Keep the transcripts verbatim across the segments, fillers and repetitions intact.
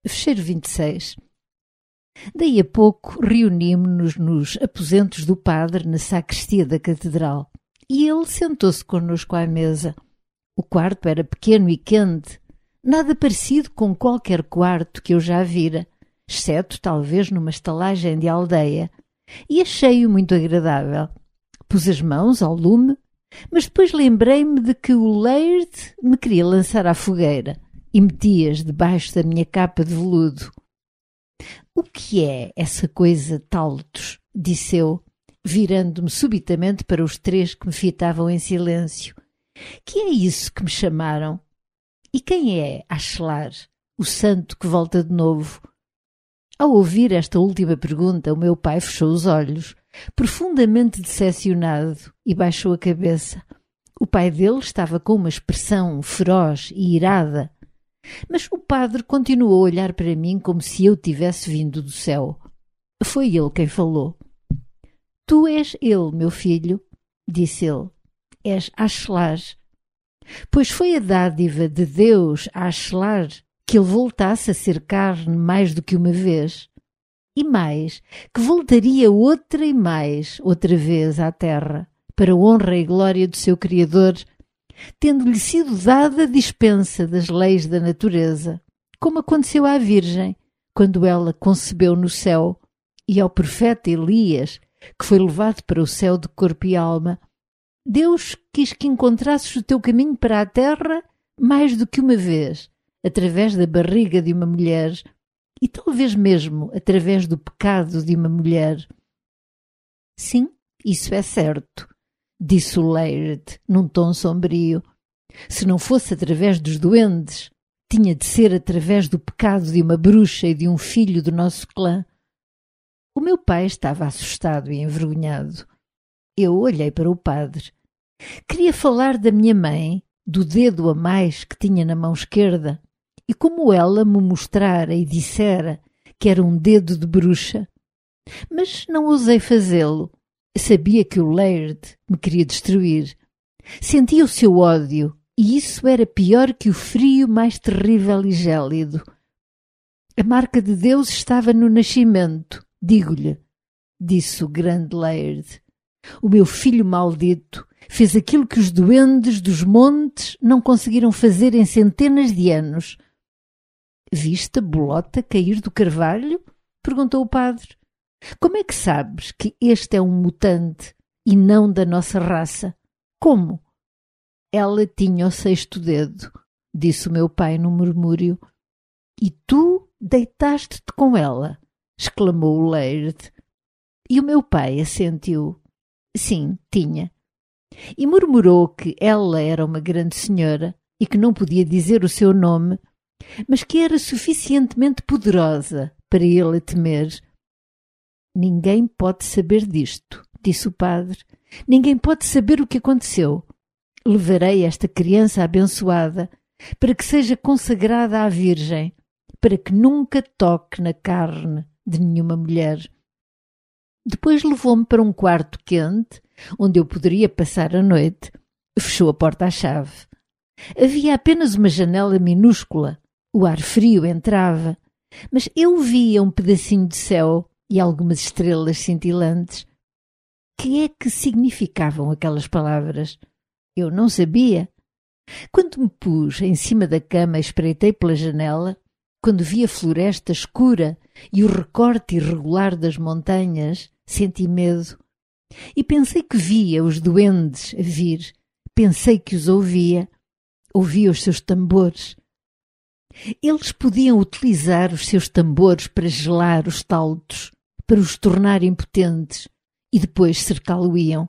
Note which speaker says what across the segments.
Speaker 1: Fecheiro vinte e seis. Daí a pouco reunimos-nos nos aposentos do padre na sacristia da catedral e ele sentou-se connosco à mesa. O quarto era pequeno e quente, nada parecido com qualquer quarto que eu já vira, exceto talvez numa estalagem de aldeia, e achei-o muito agradável. Pus as mãos ao lume, mas depois lembrei-me de que o Laird me queria lançar à fogueira e meti-as debaixo da minha capa de veludo. «O que é essa coisa Taltos?» disse eu, virando-me subitamente para os três que me fitavam em silêncio. «Que é isso que me chamaram? E quem é Ashlar, o santo que volta de novo?» Ao ouvir esta última pergunta, o meu pai fechou os olhos, profundamente decepcionado, e baixou a cabeça. O pai dele estava com uma expressão feroz e irada, mas o padre continuou a olhar para mim como se eu tivesse vindo do céu. Foi ele quem falou. «Tu és ele, meu filho», disse ele. «És Ashlar. Pois foi a dádiva de Deus a Ashlar que ele voltasse a ser carne mais do que uma vez, e mais, que voltaria outra e mais outra vez à terra, para a honra e glória do seu Criador, tendo-lhe sido dada a dispensa das leis da natureza, como aconteceu à Virgem, quando ela concebeu no céu, e ao profeta Elias, que foi levado para o céu de corpo e alma. Deus quis que encontrasses o teu caminho para a terra mais do que uma vez, através da barriga de uma mulher, e talvez mesmo através do pecado de uma mulher. Sim, isso é certo, disse o Laird, num tom sombrio. Se não fosse através dos duendes, tinha de ser através do pecado de uma bruxa e de um filho do nosso clã. O meu pai estava assustado e envergonhado. Eu olhei para o padre. Queria falar da minha mãe, do dedo a mais que tinha na mão esquerda, e como ela me mostrara e dissera que era um dedo de bruxa. Mas não ousei fazê-lo. Sabia que o Laird me queria destruir. Sentia o seu ódio, e isso era pior que o frio mais terrível e gélido. A marca de Deus estava no nascimento, digo-lhe, disse o grande Laird. O meu filho maldito fez aquilo que os duendes dos montes não conseguiram fazer em centenas de anos. Viste a bolota cair do carvalho? Perguntou o padre. Como é que sabes que este é um mutante e não da nossa raça? Como? Ela tinha o sexto dedo, disse o meu pai num murmúrio. E tu deitaste-te com ela? Exclamou o Laird. E o meu pai assentiu. Sim, tinha. E murmurou que ela era uma grande senhora e que não podia dizer o seu nome, mas que era suficientemente poderosa para ele a temer. Ninguém pode saber disto, disse o padre. Ninguém pode saber o que aconteceu. Levarei esta criança abençoada para que seja consagrada à Virgem, para que nunca toque na carne de nenhuma mulher. Depois levou-me para um quarto quente, onde eu poderia passar a noite. Fechou a porta à chave. Havia apenas uma janela minúscula. O ar frio entrava, mas eu via um pedacinho de céu e algumas estrelas cintilantes. Que é que significavam aquelas palavras? Eu não sabia. Quando me pus em cima da cama e espreitei pela janela, quando vi a floresta escura e o recorte irregular das montanhas, senti medo. E pensei que via os duendes a vir. Pensei que os ouvia. Ouvia os seus tambores. Eles podiam utilizar os seus tambores para gelar os taltos, para os tornar impotentes, e depois cercá-lo-iam.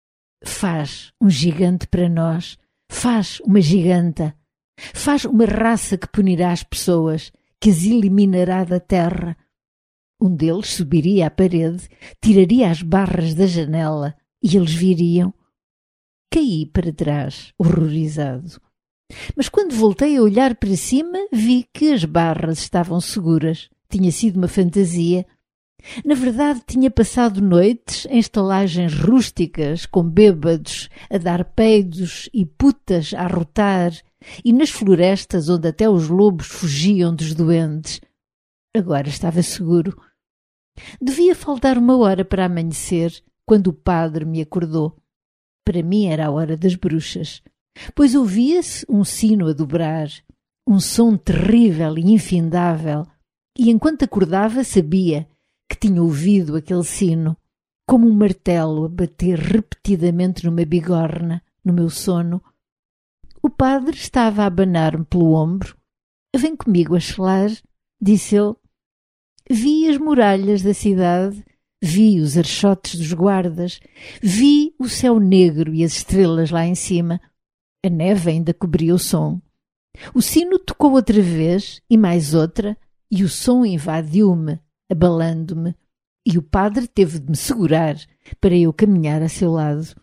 Speaker 1: Faz um gigante para nós. Faz uma giganta. Faz uma raça que punirá as pessoas, que as eliminará da terra. Um deles subiria à parede, tiraria as barras da janela e eles viriam. Caí para trás, horrorizado. Mas quando voltei a olhar para cima, vi que as barras estavam seguras. Tinha sido uma fantasia. Na verdade, tinha passado noites em estalagens rústicas, com bêbados a dar peidos e putas a arrotar, e nas florestas onde até os lobos fugiam dos duendes. Agora estava seguro. Devia faltar uma hora para amanhecer quando o padre me acordou. Para mim era a hora das bruxas, pois ouvia-se um sino a dobrar, um som terrível e infindável, e enquanto acordava sabia que tinha ouvido aquele sino, como um martelo a bater repetidamente numa bigorna, no meu sono. O padre estava a abanar-me pelo ombro. Vem comigo a chelar, disse ele. Vi as muralhas da cidade, vi os archotes dos guardas, vi o céu negro e as estrelas lá em cima. A neve ainda cobria o som. O sino tocou outra vez e mais outra, e o som invadiu-me, abalando-me, e o padre teve de me segurar para eu caminhar a seu lado.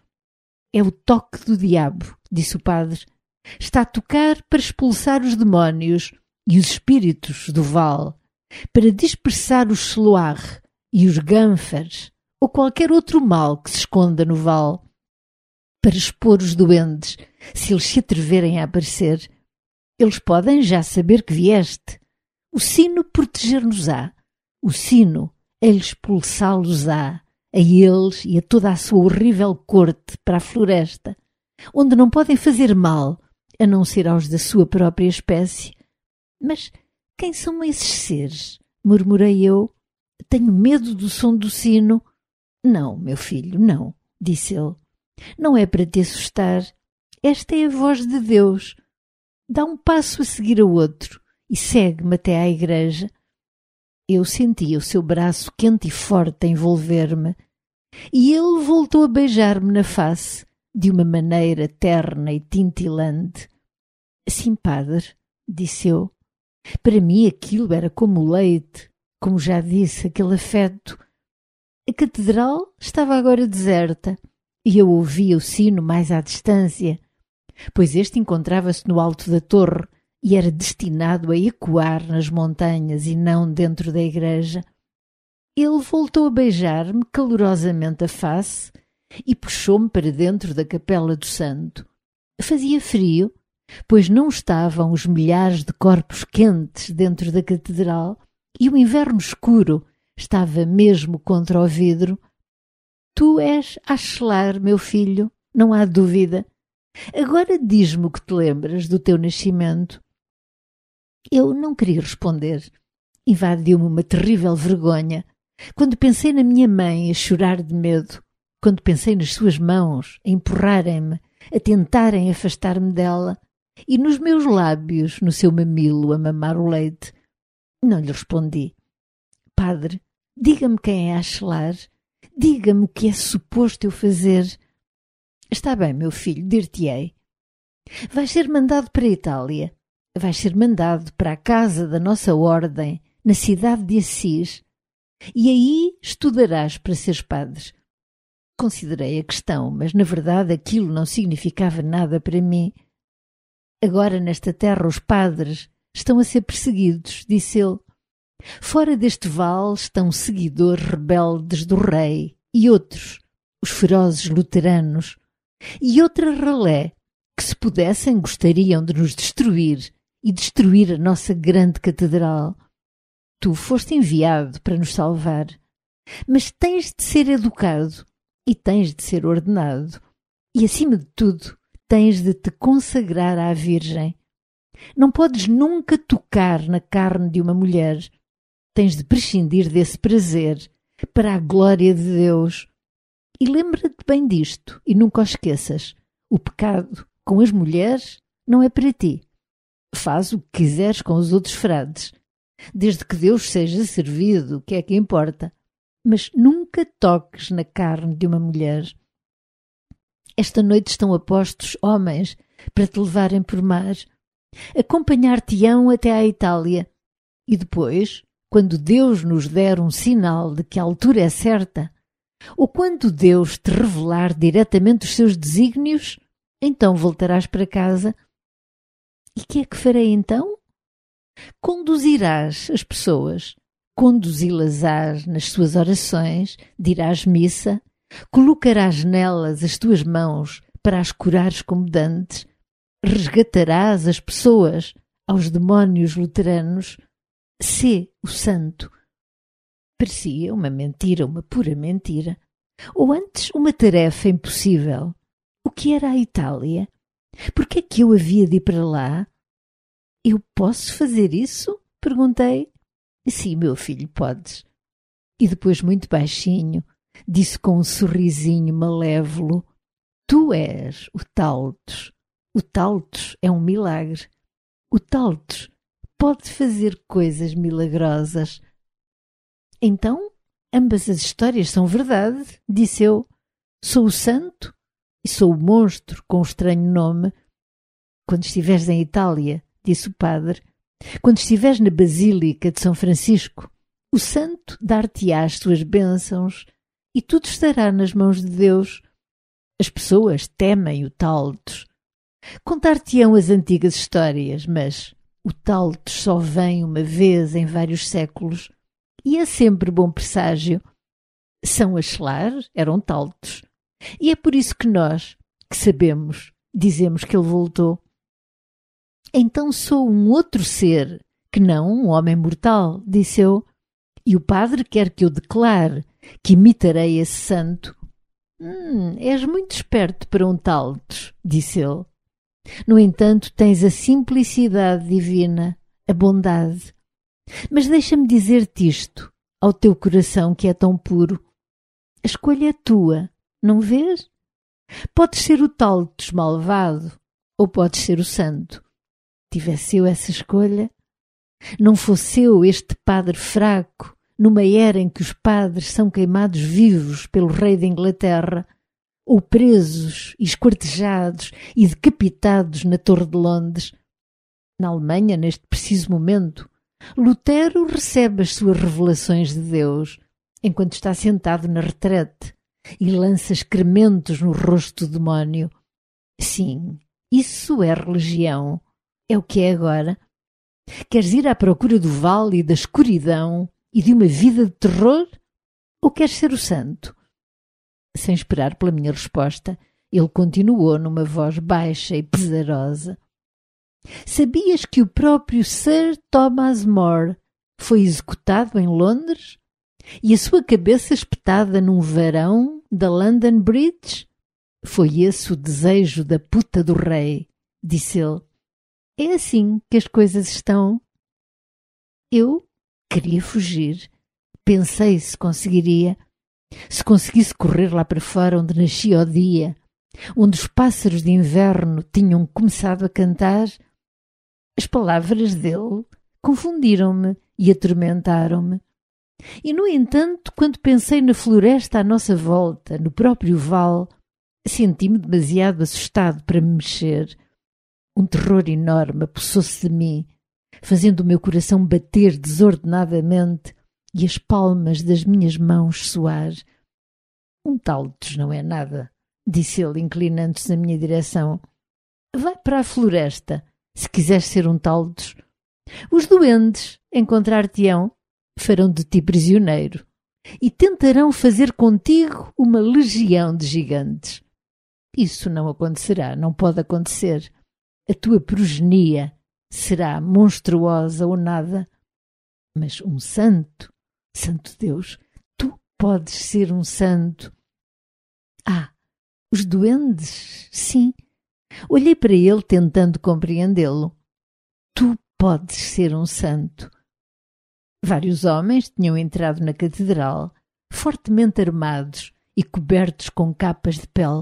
Speaker 1: É o toque do diabo, disse o padre. Está a tocar para expulsar os demónios e os espíritos do vale, para dispersar os Seloar e os Gânfares ou qualquer outro mal que se esconda no vale, para expor os duendes, se eles se atreverem a aparecer. Eles podem já saber que vieste. O sino proteger-nos-á, o sino a expulsá-los-á, a eles e a toda a sua horrível corte para a floresta, onde não podem fazer mal, a não ser aos da sua própria espécie. Mas quem são esses seres? Murmurei eu. Tenho medo do som do sino. Não, meu filho, não, disse ele. Não é para te assustar. Esta é a voz de Deus. Dá um passo a seguir ao outro e segue-me até à igreja. Eu sentia o seu braço quente e forte a envolver-me, e ele voltou a beijar-me na face, de uma maneira terna e tintilante. Sim, padre, disse eu. Para mim aquilo era como o leite, como já disse, aquele afeto. A catedral estava agora deserta, e eu ouvia o sino mais à distância, pois este encontrava-se no alto da torre e era destinado a ecoar nas montanhas e não dentro da igreja. Ele voltou a beijar-me calorosamente a face e puxou-me para dentro da capela do santo. Fazia frio, pois não estavam os milhares de corpos quentes dentro da catedral e o inverno escuro estava mesmo contra o vidro. Tu és Ashlar, meu filho, não há dúvida. Agora diz-me o que te lembras do teu nascimento. Eu não queria responder. Invadiu-me uma terrível vergonha. Quando pensei na minha mãe a chorar de medo, quando pensei nas suas mãos a empurrarem-me, a tentarem afastar-me dela, e nos meus lábios, no seu mamilo, a mamar o leite, não lhe respondi. Padre, diga-me quem é Ashlar. Diga-me o que é suposto eu fazer. Está bem, meu filho, dir-te-ei. Vais ser mandado para a Itália. Vais ser mandado para a casa da nossa ordem, na cidade de Assis, e aí estudarás para seres padre. Considerei a questão, mas na verdade aquilo não significava nada para mim. Agora nesta terra os padres estão a ser perseguidos, disse ele. Fora deste vale estão seguidores rebeldes do rei e outros, os ferozes luteranos, e outra ralé que, se pudessem, gostariam de nos destruir e destruir a nossa grande catedral. Tu foste enviado para nos salvar, mas tens de ser educado e tens de ser ordenado e, acima de tudo, tens de te consagrar à Virgem. Não podes nunca tocar na carne de uma mulher. Tens de prescindir desse prazer para a glória de Deus. E lembra-te bem disto e nunca o esqueças. O pecado com as mulheres não é para ti. Faz o que quiseres com os outros frades. Desde que Deus seja servido, o que é que importa? Mas nunca toques na carne de uma mulher. Esta noite estão apostos homens para te levarem por mar. Acompanhar-te-ão até à Itália. E depois, quando Deus nos der um sinal de que a altura é certa, ou quando Deus te revelar diretamente os seus desígnios, então voltarás para casa. E que é que farei então? Conduzirás as pessoas, conduzi-las-ás nas suas orações, dirás missa, colocarás nelas as tuas mãos para as curares como dantes, resgatarás as pessoas aos demónios luteranos, Sê o santo. Parecia uma mentira, uma pura mentira. Ou antes, uma tarefa impossível. O que era a Itália? Por que é que eu havia de ir para lá? Eu posso fazer isso? Perguntei. Sim, meu filho, podes. E depois, muito baixinho, disse com um sorrisinho malévolo: Tu és o Taltos. O Taltos é um milagre. O Taltos pode fazer coisas milagrosas. Então, ambas as histórias são verdade, disse eu. Sou o santo e sou o monstro com um estranho nome. Quando estiveres em Itália, disse o padre, quando estiveres na Basílica de São Francisco, o santo dar-te-á as suas bênçãos e tudo estará nas mãos de Deus. As pessoas temem o Taltos. Contar-te-ão as antigas histórias, mas o Taltos só vem uma vez em vários séculos e é sempre bom presságio. São Achelar eram Taltos. E é por isso que nós, que sabemos, dizemos que ele voltou. Então sou um outro ser, que não um homem mortal, disse eu, e o padre quer que eu declare que imitarei esse santo. Hum, és muito esperto para um Taltos, disse ele. No entanto, tens a simplicidade divina, a bondade. Mas deixa-me dizer-te isto, ao teu coração que é tão puro. A escolha é tua, não vês? Podes ser o Taltos malvado, ou podes ser o santo. Tivesse eu essa escolha, não fosse eu este padre fraco, numa era em que os padres são queimados vivos pelo rei da Inglaterra, ou presos, esquartejados e decapitados na Torre de Londres. Na Alemanha, neste preciso momento, Lutero recebe as suas revelações de Deus, enquanto está sentado na retrete, e lança excrementos no rosto do demónio. Sim, isso é religião. É o que é agora. Queres ir à procura do vale e da escuridão e de uma vida de terror? Ou queres ser o santo? Sem esperar pela minha resposta, ele continuou numa voz baixa e pesarosa. Sabias que o próprio Sir Thomas More foi executado em Londres? E a sua cabeça espetada num varão da London Bridge? Foi esse o desejo da puta do rei, disse ele. É assim que as coisas estão. Eu queria fugir. Pensei se conseguiria. Se conseguisse correr lá para fora onde nascia o dia, onde os pássaros de inverno tinham começado a cantar. As palavras dele confundiram-me e atormentaram-me. E, no entanto, quando pensei na floresta à nossa volta, no próprio vale, senti-me demasiado assustado para me mexer. Um terror enorme apossou-se de mim, fazendo o meu coração bater desordenadamente e as palmas das minhas mãos suar. Um Taltos não é nada, disse ele, inclinando-se na minha direção. Vai para a floresta, se quiseres ser um Taltos. Os duendes encontrar-te-ão, farão de ti prisioneiro e tentarão fazer contigo uma legião de gigantes. Isso não acontecerá, não pode acontecer. A tua progenia será monstruosa ou nada. Mas um santo, santo Deus, tu podes ser um santo. Ah, os duendes, sim. Olhei para ele tentando compreendê-lo. Tu podes ser um santo. Vários homens tinham entrado na catedral, fortemente armados e cobertos com capas de pele.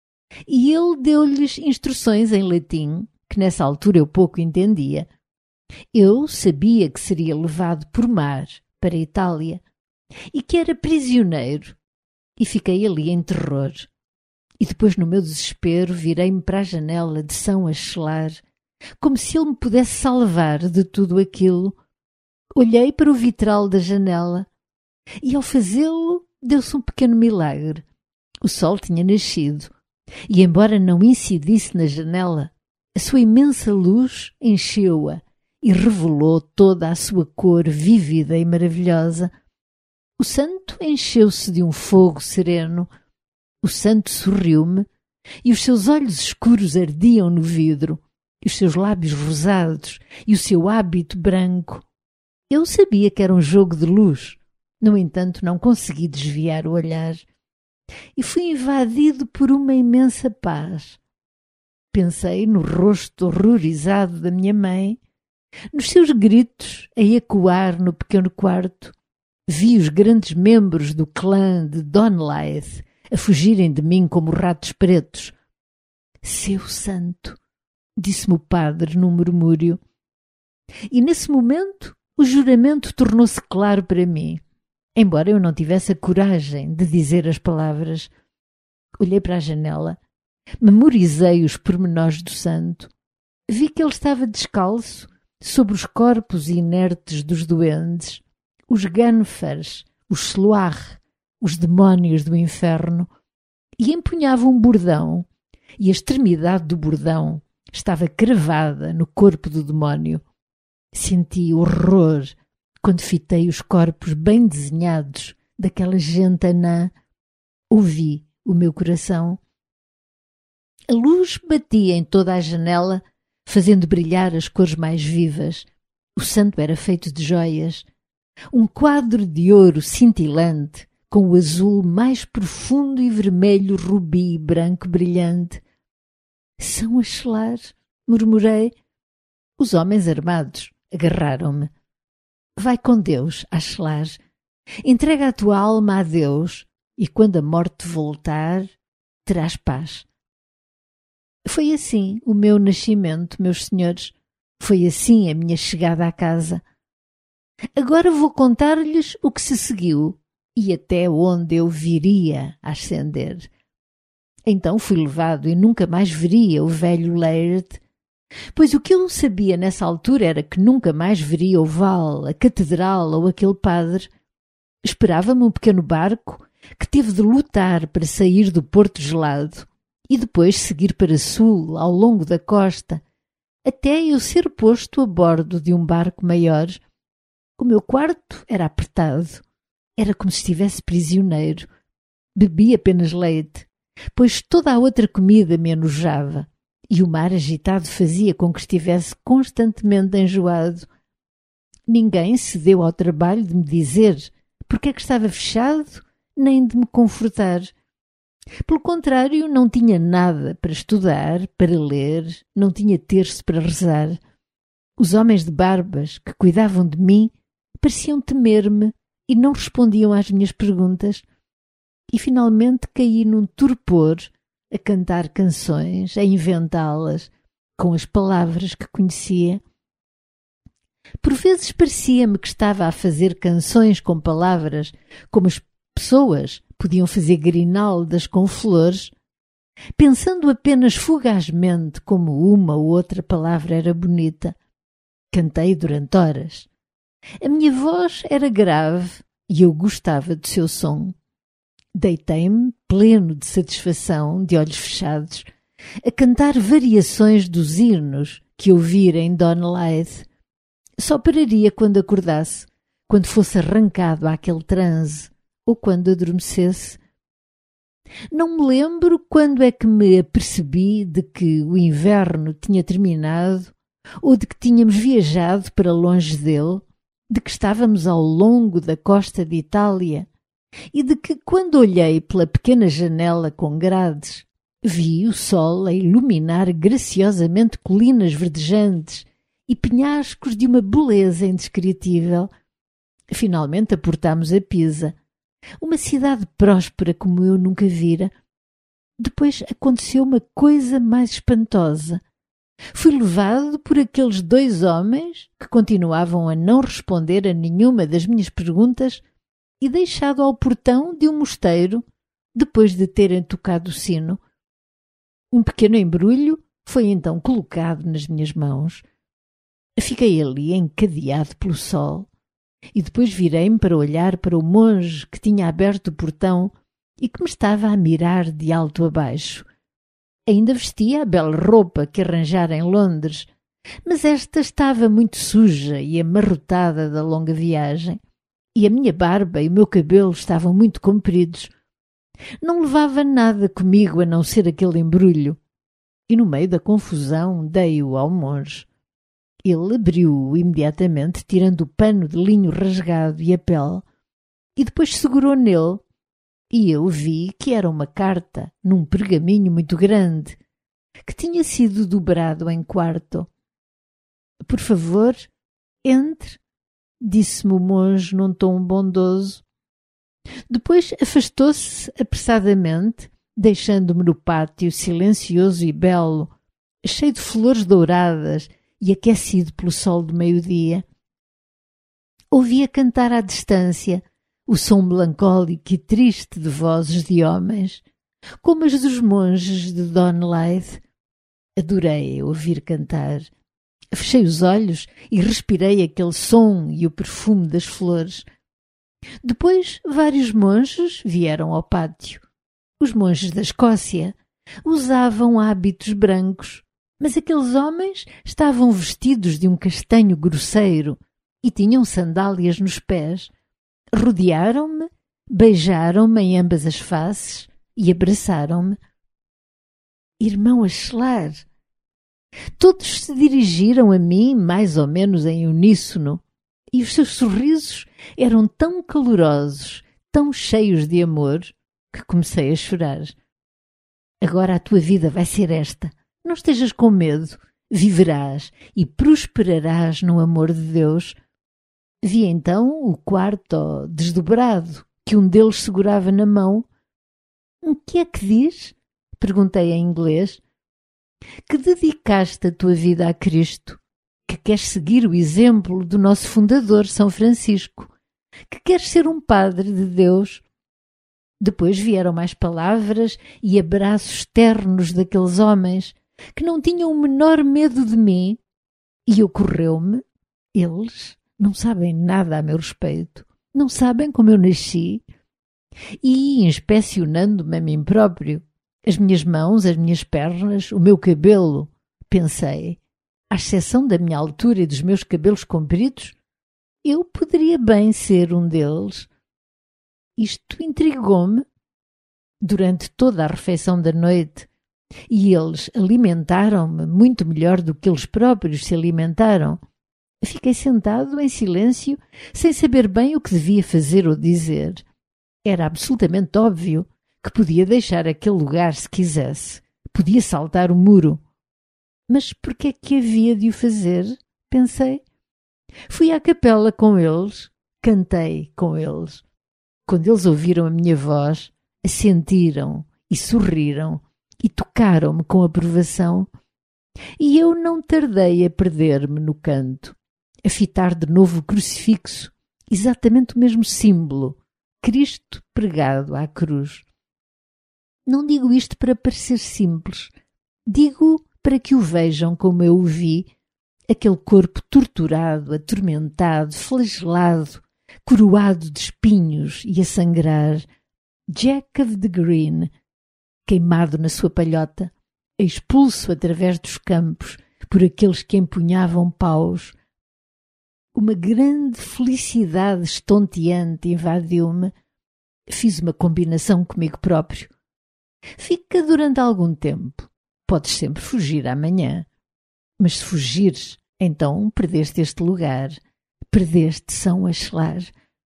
Speaker 1: E ele deu-lhes instruções em latim, que nessa altura eu pouco entendia. Eu sabia que seria levado por mar para a Itália e que era prisioneiro, e fiquei ali em terror. E depois, no meu desespero, virei-me para a janela de São Achelar, como se ele me pudesse salvar de tudo aquilo. Olhei para o vitral da janela e, ao fazê-lo, deu-se um pequeno milagre. O sol tinha nascido e, embora não incidisse na janela, a sua imensa luz encheu-a e revelou toda a sua cor vívida e maravilhosa. O santo encheu-se de um fogo sereno. O santo sorriu-me e os seus olhos escuros ardiam no vidro, e os seus lábios rosados e o seu hábito branco. Eu sabia que era um jogo de luz, no entanto não consegui desviar o olhar e fui invadido por uma imensa paz. Pensei no rosto horrorizado da minha mãe, nos seus gritos a ecoar no pequeno quarto. Vi os grandes membros do clã de Donlythe a fugirem de mim como ratos pretos. Seu santo, disse-me o padre num murmúrio. E nesse momento o juramento tornou-se claro para mim, embora eu não tivesse a coragem de dizer as palavras. Olhei para a janela, memorizei os pormenores do santo, vi que ele estava descalço sobre os corpos inertes dos duendes, os Ganfers, os Sloar, os demónios do inferno, e empunhava um bordão, e a extremidade do bordão estava cravada no corpo do demónio. Senti horror quando fitei os corpos bem desenhados daquela gente anã. Ouvi o meu coração. A luz batia em toda a janela, fazendo brilhar as cores mais vivas. O santo era feito de joias. Um quadro de ouro cintilante, com o azul mais profundo e vermelho rubi branco brilhante. São as Shlar, murmurei. Os homens armados agarraram-me. Vai com Deus, Ashlar. Entrega a tua alma a Deus e quando a morte voltar, terás paz. Foi assim o meu nascimento, meus senhores. Foi assim a minha chegada à casa. Agora vou contar-lhes o que se seguiu e até onde eu viria a ascender. Então fui levado e nunca mais veria o velho Laird, pois o que eu sabia nessa altura era que nunca mais veria o Val, a catedral ou aquele padre. Esperava-me um pequeno barco que teve de lutar para sair do porto gelado e depois seguir para sul, ao longo da costa, até eu ser posto a bordo de um barco maior. O meu quarto era apertado, era como se estivesse prisioneiro. Bebi apenas leite, pois toda a outra comida me enojava, e o mar agitado fazia com que estivesse constantemente enjoado. Ninguém se deu ao trabalho de me dizer porque é que estava fechado, nem de me confortar. Pelo contrário, não tinha nada para estudar, para ler, não tinha terço para rezar. Os homens de barbas que cuidavam de mim pareciam temer-me e não respondiam às minhas perguntas. E finalmente caí num torpor a cantar canções, a inventá-las com as palavras que conhecia. Por vezes parecia-me que estava a fazer canções com palavras como as pessoas podiam fazer grinaldas com flores, pensando apenas fugazmente como uma ou outra palavra era bonita. Cantei durante horas. A minha voz era grave e eu gostava do seu som. Deitei-me, pleno de satisfação, de olhos fechados, a cantar variações dos hinos que ouvira em Donlythe. Só pararia quando acordasse, quando fosse arrancado àquele transe, ou quando adormecesse. Não me lembro quando é que me apercebi de que o inverno tinha terminado, ou de que tínhamos viajado para longe dele, de que estávamos ao longo da costa de Itália, e de que, quando olhei pela pequena janela com grades, vi o sol a iluminar graciosamente colinas verdejantes e penhascos de uma beleza indescritível. Finalmente aportámos a Pisa, uma cidade próspera como eu nunca vira. Depois aconteceu uma coisa mais espantosa. Fui levado por aqueles dois homens que continuavam a não responder a nenhuma das minhas perguntas e deixado ao portão de um mosteiro depois de terem tocado o sino. Um pequeno embrulho foi então colocado nas minhas mãos. Fiquei ali encadeado pelo sol e depois virei-me para olhar para o monge que tinha aberto o portão e que me estava a mirar de alto a baixo. Ainda vestia a bela roupa que arranjara em Londres, mas esta estava muito suja e amarrotada da longa viagem, e a minha barba e o meu cabelo estavam muito compridos. Não levava nada comigo a não ser aquele embrulho, e no meio da confusão dei-o ao monge. Ele abriu-o imediatamente, tirando o pano de linho rasgado e a pele, e depois segurou nele, e eu vi que era uma carta num pergaminho muito grande, que tinha sido dobrado em quarto. Por favor, entre, disse-me o monge num tom bondoso. Depois afastou-se apressadamente, deixando-me no pátio silencioso e belo, cheio de flores douradas e aquecido pelo sol do meio-dia. Ouvia cantar à distância o som melancólico e triste de vozes de homens, como as dos monges de Donelaide. Adorei ouvir cantar. Fechei os olhos e respirei aquele som e o perfume das flores. Depois vários monges vieram ao pátio. Os monges da Escócia usavam hábitos brancos, mas aqueles homens estavam vestidos de um castanho grosseiro e tinham sandálias nos pés. Rodearam-me, beijaram-me em ambas as faces e abraçaram-me. Irmão Axelar! Todos se dirigiram a mim mais ou menos em uníssono, e os seus sorrisos eram tão calorosos, tão cheios de amor, que comecei a chorar. Agora a tua vida vai ser esta. Não estejas com medo. Viverás e prosperarás no amor de Deus. Vi então o quarto desdobrado, que um deles segurava na mão. O que é que diz? Perguntei em inglês. Que dedicaste a tua vida a Cristo, que queres seguir o exemplo do nosso fundador, São Francisco, que queres ser um padre de Deus. Depois vieram mais palavras e abraços ternos daqueles homens que não tinham o menor medo de mim, e ocorreu-me, eles não sabem nada a meu respeito, não sabem como eu nasci, e inspecionando-me a mim próprio, as minhas mãos, as minhas pernas, o meu cabelo, pensei, à exceção da minha altura e dos meus cabelos compridos, eu poderia bem ser um deles. Isto intrigou-me. Durante toda a refeição da noite, e eles alimentaram-me muito melhor do que eles próprios se alimentaram, fiquei sentado em silêncio, sem saber bem o que devia fazer ou dizer. Era absolutamente óbvio que podia deixar aquele lugar se quisesse, podia saltar o muro. Mas por que é que havia de o fazer? Pensei. Fui à capela com eles, cantei com eles. Quando eles ouviram a minha voz, assentiram e sorriram e tocaram-me com aprovação. E eu não tardei a perder-me no canto, a fitar de novo o crucifixo, exatamente o mesmo símbolo, Cristo pregado à cruz. Não digo isto para parecer simples, digo para que o vejam como eu o vi, aquele corpo torturado, atormentado, flagelado, coroado de espinhos e a sangrar, Jack of the Green, queimado na sua palhota, expulso através dos campos por aqueles que empunhavam paus. Uma grande felicidade estonteante invadiu-me. Fiz uma combinação comigo próprio. Fica durante algum tempo. Podes sempre fugir amanhã. Mas se fugires, então perdeste este lugar. Perdeste São Axelar.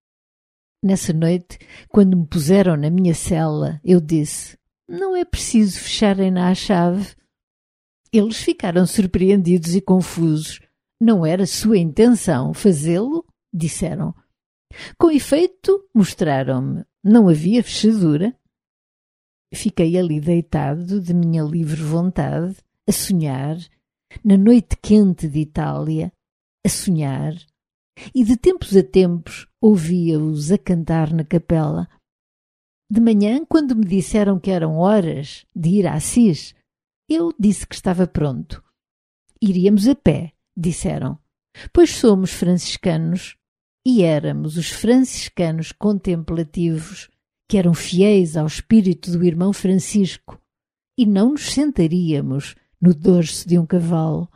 Speaker 1: Nessa noite, quando me puseram na minha cela, eu disse, não é preciso fecharem-na à chave. Eles ficaram surpreendidos e confusos. Não era sua intenção fazê-lo? Disseram. Com efeito, mostraram-me. Não havia fechadura. Fiquei ali deitado, de minha livre vontade, a sonhar, na noite quente de Itália, a sonhar, e de tempos a tempos ouvia-os a cantar na capela. De manhã, quando me disseram que eram horas de ir a Assis, eu disse que estava pronto. Iríamos a pé, disseram, pois somos franciscanos, e éramos os franciscanos contemplativos, que eram fiéis ao espírito do irmão Francisco, e não nos sentaríamos no dorso de um cavalo.